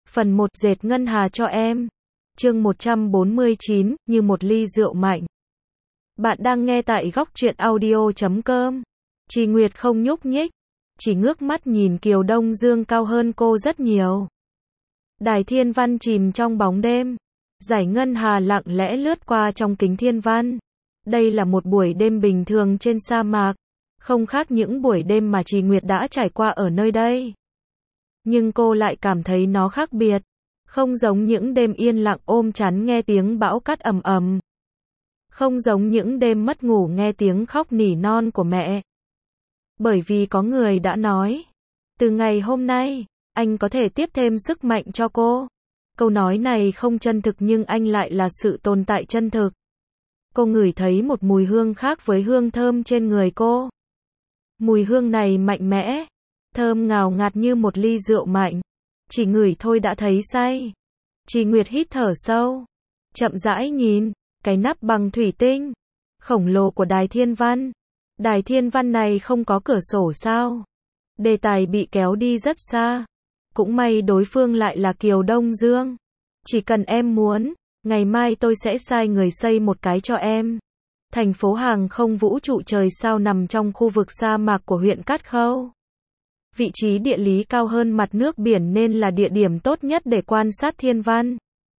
Phần 1 dệt ngân hà cho em. Chương 149, như một ly rượu mạnh. Bạn đang nghe tại góc truyện audio.com. Trì Nguyệt không nhúc nhích, chỉ ngước mắt nhìn Kiều Đông Dương cao hơn cô rất nhiều. Đài thiên văn chìm trong bóng đêm. Dải ngân hà lặng lẽ lướt qua trong kính thiên văn. Đây là một buổi đêm bình thường trên sa mạc, không khác những buổi đêm mà Trì Nguyệt đã trải qua ở nơi đây. Nhưng cô lại cảm thấy nó khác biệt, không giống những đêm yên lặng ôm chắn nghe tiếng bão cát ầm ầm. Không giống những đêm mất ngủ nghe tiếng khóc nỉ non của mẹ. Bởi vì có người đã nói, từ ngày hôm nay, anh có thể tiếp thêm sức mạnh cho cô. Câu nói này không chân thực nhưng anh lại là sự tồn tại chân thực. Cô ngửi thấy một mùi hương khác với hương thơm trên người cô. Mùi hương này mạnh mẽ, thơm ngào ngạt như một ly rượu mạnh. Chỉ ngửi thôi đã thấy say. Trì Nguyệt hít thở sâu, chậm rãi nhìn cái nắp bằng thủy tinh khổng lồ của đài thiên văn. Đài thiên văn này không có cửa sổ sao? Đề tài bị kéo đi rất xa. Cũng may đối phương lại là Kiều Đông Dương. Chỉ cần em muốn, ngày mai tôi sẽ sai người xây một cái cho em. Thành phố hàng không vũ trụ trời sao nằm trong khu vực sa mạc của huyện Cát Khâu. Vị trí địa lý cao hơn mặt nước biển nên là địa điểm tốt nhất để quan sát thiên văn.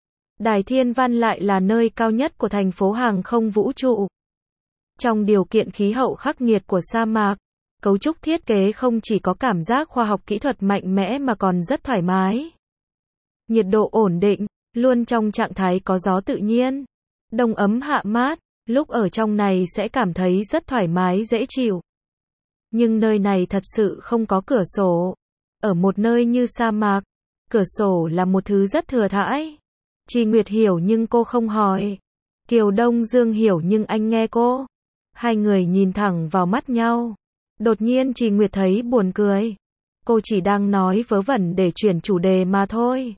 Đài thiên văn lại là nơi cao nhất của thành phố hàng không vũ trụ. Trong điều kiện khí hậu khắc nghiệt của sa mạc, cấu trúc thiết kế không chỉ có cảm giác khoa học kỹ thuật mạnh mẽ mà còn rất thoải mái. Nhiệt độ ổn định, luôn trong trạng thái có gió tự nhiên. Đông ấm hạ mát, lúc ở trong này sẽ cảm thấy rất thoải mái dễ chịu. Nhưng nơi này thật sự không có cửa sổ. Ở một nơi như sa mạc, cửa sổ là một thứ rất thừa thãi. Trì Nguyệt hiểu nhưng cô không hỏi. Kiều Đông Dương hiểu nhưng anh nghe cô. Hai người nhìn thẳng vào mắt nhau. Đột nhiên Trì Nguyệt thấy buồn cười. Cô chỉ đang nói vớ vẩn để chuyển chủ đề mà thôi.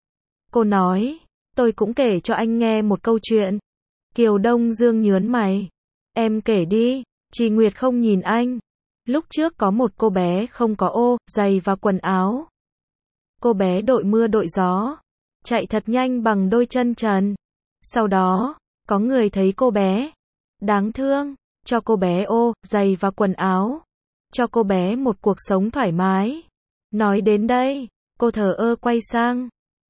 Cô nói, tôi cũng kể cho anh nghe một câu chuyện. Kiều Đông Dương nhớn mày. Em kể đi. Trì Nguyệt không nhìn anh. Lúc trước có một cô bé không có ô, giày và quần áo. Cô bé đội mưa đội gió, chạy thật nhanh bằng đôi chân trần. Sau đó, có người thấy cô bé đáng thương, cho cô bé ô, giày và quần áo. Cho cô bé một cuộc sống thoải mái. Nói đến đây, cô thờ ơ quay sang.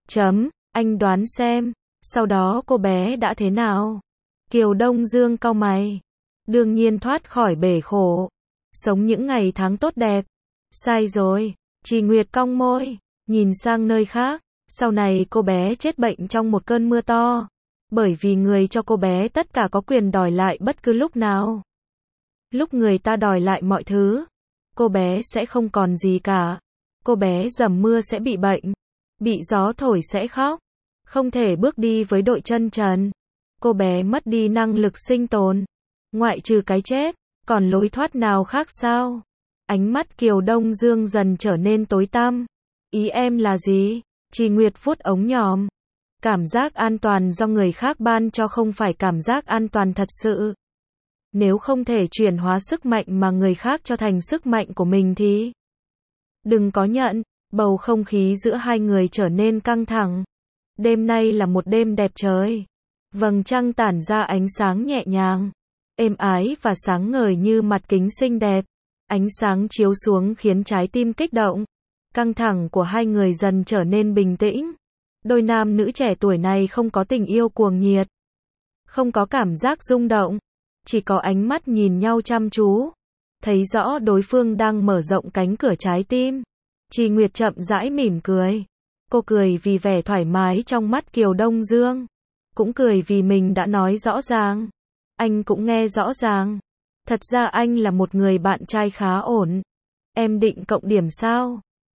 Anh đoán xem, sau đó cô bé đã thế nào? Kiều Đông Dương cau mày. Đương nhiên thoát khỏi bể khổ. Sống những ngày tháng tốt đẹp. Sai rồi. Trì Nguyệt cong môi, nhìn sang nơi khác. Sau này cô bé chết bệnh trong một cơn mưa to. Bởi vì người cho cô bé tất cả có quyền đòi lại bất cứ lúc nào. Lúc người ta đòi lại mọi thứ, cô bé sẽ không còn gì cả. Cô bé dầm mưa sẽ bị bệnh. Bị gió thổi sẽ khóc. Không thể bước đi với đội chân trần. Cô bé mất đi năng lực sinh tồn. Ngoại trừ cái chết, còn lối thoát nào khác sao? Ánh mắt Kiều Đông Dương dần trở nên tối tăm. Ý em là gì? Trì Nguyệt vuốt ống nhòm. Cảm giác an toàn do người khác ban cho không phải cảm giác an toàn thật sự. Nếu không thể chuyển hóa sức mạnh mà người khác cho thành sức mạnh của mình thì đừng có nhận. Bầu không khí giữa hai người trở nên căng thẳng. Đêm nay là một đêm đẹp trời. Vầng trăng tản ra ánh sáng nhẹ nhàng, êm ái và sáng ngời như mặt kính xinh đẹp. Ánh sáng chiếu xuống khiến trái tim kích động. Căng thẳng của hai người dần trở nên bình tĩnh. Đôi nam nữ trẻ tuổi này không có tình yêu cuồng nhiệt. Không có cảm giác rung động. Chỉ có ánh mắt nhìn nhau chăm chú. Thấy rõ đối phương đang mở rộng cánh cửa trái tim. Trì Nguyệt chậm rãi mỉm cười. Cô cười vì vẻ thoải mái trong mắt Kiều Đông Dương. Cũng cười vì mình đã nói rõ ràng. Anh cũng nghe rõ ràng. Thật ra anh là một người bạn trai khá ổn. Em định cộng điểm sao?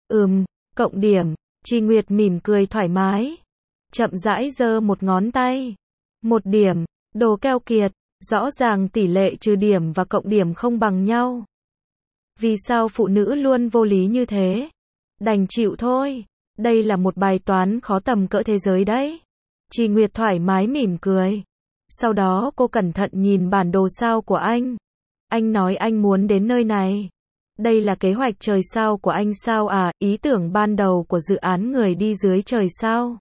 Cộng điểm. Trì Nguyệt mỉm cười thoải mái. Chậm rãi giơ một ngón tay. 1 điểm. Đồ keo kiệt. Rõ ràng tỷ lệ trừ điểm và cộng điểm không bằng nhau. Vì sao phụ nữ luôn vô lý như thế? Đành chịu thôi. Đây là một bài toán khó tầm cỡ thế giới đấy. Trì Nguyệt thoải mái mỉm cười. Sau đó cô cẩn thận nhìn bản đồ sao của anh. Anh nói anh muốn đến nơi này. Đây là kế hoạch trời sao của anh sao à, ý tưởng ban đầu của dự án người đi dưới trời sao?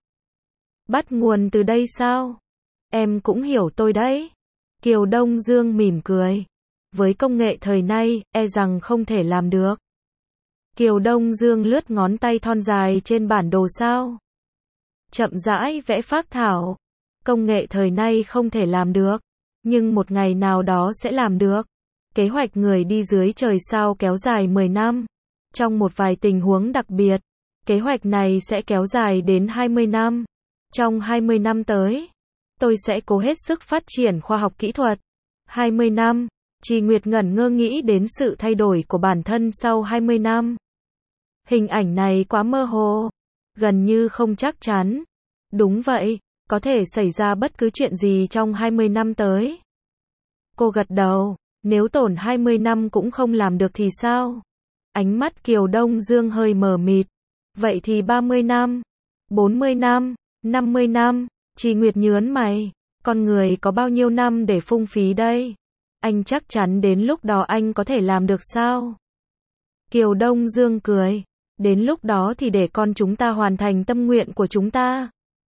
Bắt nguồn từ đây sao? Em cũng hiểu tôi đấy. Kiều Đông Dương mỉm cười. Với công nghệ thời nay, e rằng không thể làm được. Kiều Đông Dương lướt ngón tay thon dài trên bản đồ sao. Chậm rãi vẽ phác thảo. Công nghệ thời nay không thể làm được, nhưng một ngày nào đó sẽ làm được. Kế hoạch người đi dưới trời sao kéo dài 10 năm. Trong một vài tình huống đặc biệt, kế hoạch này sẽ kéo dài đến 20 năm. Trong 20 năm tới, tôi sẽ cố hết sức phát triển khoa học kỹ thuật. 20 năm, Trì Nguyệt ngẩn ngơ nghĩ đến sự thay đổi của bản thân sau 20 năm. Hình ảnh này quá mơ hồ, gần như không chắc chắn. Đúng vậy, có thể xảy ra bất cứ chuyện gì trong 20 năm tới. Cô gật đầu, nếu tổn 20 năm cũng không làm được thì sao? Ánh mắt Kiều Đông Dương hơi mờ mịt. Vậy thì 30 năm, 40 năm, 50 năm, Trì Nguyệt nhớn mày. Con người có bao nhiêu năm để phung phí đây? Anh chắc chắn đến lúc đó anh có thể làm được sao? Kiều Đông Dương cười. Đến lúc đó thì để con chúng ta hoàn thành tâm nguyện của chúng ta.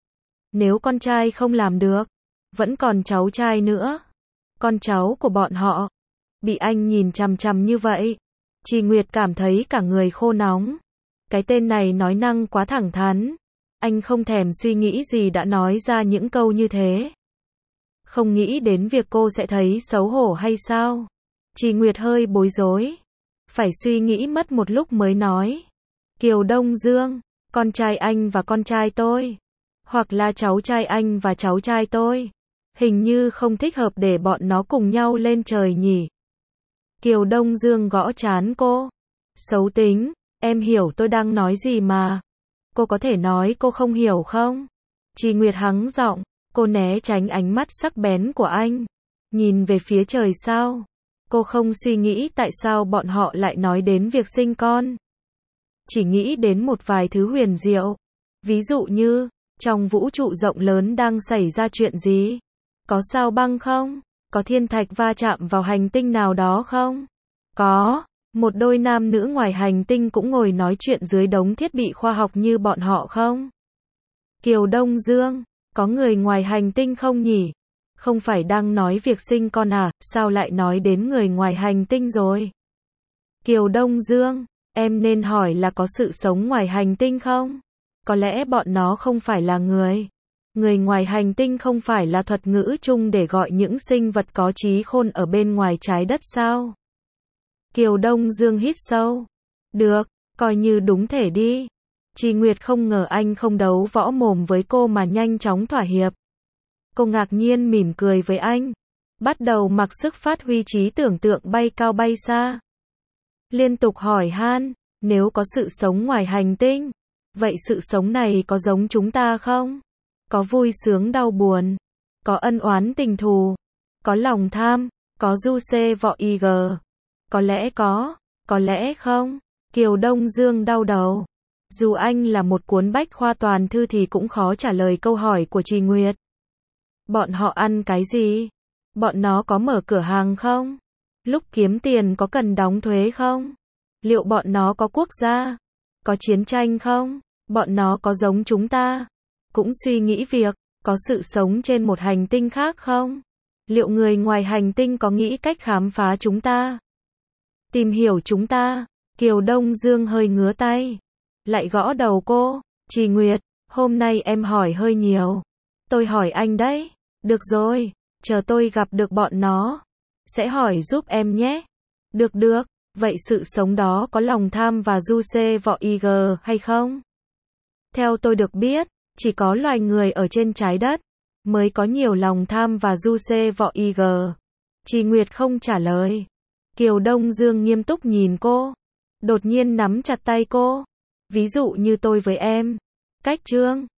Nếu con trai không làm được, vẫn còn cháu trai nữa. Con cháu của bọn họ. Bị anh nhìn chằm chằm như vậy, Trì Nguyệt cảm thấy cả người khô nóng. Cái tên này nói năng quá thẳng thắn. Anh không thèm suy nghĩ gì đã nói ra những câu như thế. Không nghĩ đến việc cô sẽ thấy xấu hổ hay sao? Trì Nguyệt hơi bối rối. Phải suy nghĩ mất một lúc mới nói. Kiều Đông Dương, con trai anh và con trai tôi. Hoặc là cháu trai anh và cháu trai tôi. Hình như không thích hợp để bọn nó cùng nhau lên trời nhỉ. Kiều Đông Dương gõ trán cô. Xấu tính, em hiểu tôi đang nói gì mà. Cô có thể nói cô không hiểu không? Trì Nguyệt hắng giọng, cô né tránh ánh mắt sắc bén của anh. Nhìn về phía trời sao. Cô không suy nghĩ tại sao bọn họ lại nói đến việc sinh con. Chỉ nghĩ đến một vài thứ huyền diệu. Ví dụ như, trong vũ trụ rộng lớn đang xảy ra chuyện gì? Có sao băng không? Có thiên thạch va chạm vào hành tinh nào đó không? Có, một đôi nam nữ ngoài hành tinh cũng ngồi nói chuyện dưới đống thiết bị khoa học như bọn họ không? Kiều Đông Dương, có người ngoài hành tinh không nhỉ? Không phải đang nói việc sinh con à, sao lại nói đến người ngoài hành tinh rồi? Kiều Đông Dương, em nên hỏi là có sự sống ngoài hành tinh không? Có lẽ bọn nó không phải là người. Người ngoài hành tinh không phải là thuật ngữ chung để gọi những sinh vật có trí khôn ở bên ngoài trái đất sao? Kiều Đông Dương hít sâu. Được, coi như đúng thể đi. Trì Nguyệt không ngờ anh không đấu võ mồm với cô mà nhanh chóng thỏa hiệp. Cô ngạc nhiên mỉm cười với anh. Bắt đầu mặc sức phát huy trí tưởng tượng bay cao bay xa. Liên tục hỏi han, nếu có sự sống ngoài hành tinh, vậy sự sống này có giống chúng ta không? Có vui sướng đau buồn, có ân oán tình thù, có lòng tham, có du xê vọ ig. Có lẽ không. Kiều Đông Dương đau đầu. Dù anh là một cuốn bách khoa toàn thư thì cũng khó trả lời câu hỏi của Trì Nguyệt. Bọn họ ăn cái gì? Bọn nó có mở cửa hàng không? Lúc kiếm tiền có cần đóng thuế không? Liệu bọn nó có quốc gia? Có chiến tranh không? Bọn nó có giống chúng ta? Cũng suy nghĩ việc, có sự sống trên một hành tinh khác không? Liệu người ngoài hành tinh có nghĩ cách khám phá chúng ta? Tìm hiểu chúng ta? Kiều Đông Dương hơi ngứa tay. Lại gõ đầu cô. Trì Nguyệt, hôm nay em hỏi hơi nhiều. Tôi hỏi anh đấy. Được rồi, chờ tôi gặp được bọn nó. Sẽ hỏi giúp em nhé. Được, vậy sự sống đó có lòng tham và du xê vọ ig hay không? Theo tôi được biết, chỉ có loài người ở trên trái đất mới có nhiều lòng tham và du xê vọ ig. Trì Nguyệt không trả lời. Kiều Đông Dương nghiêm túc nhìn cô. Đột nhiên nắm chặt tay cô. Ví dụ như tôi với em. Cách Trương.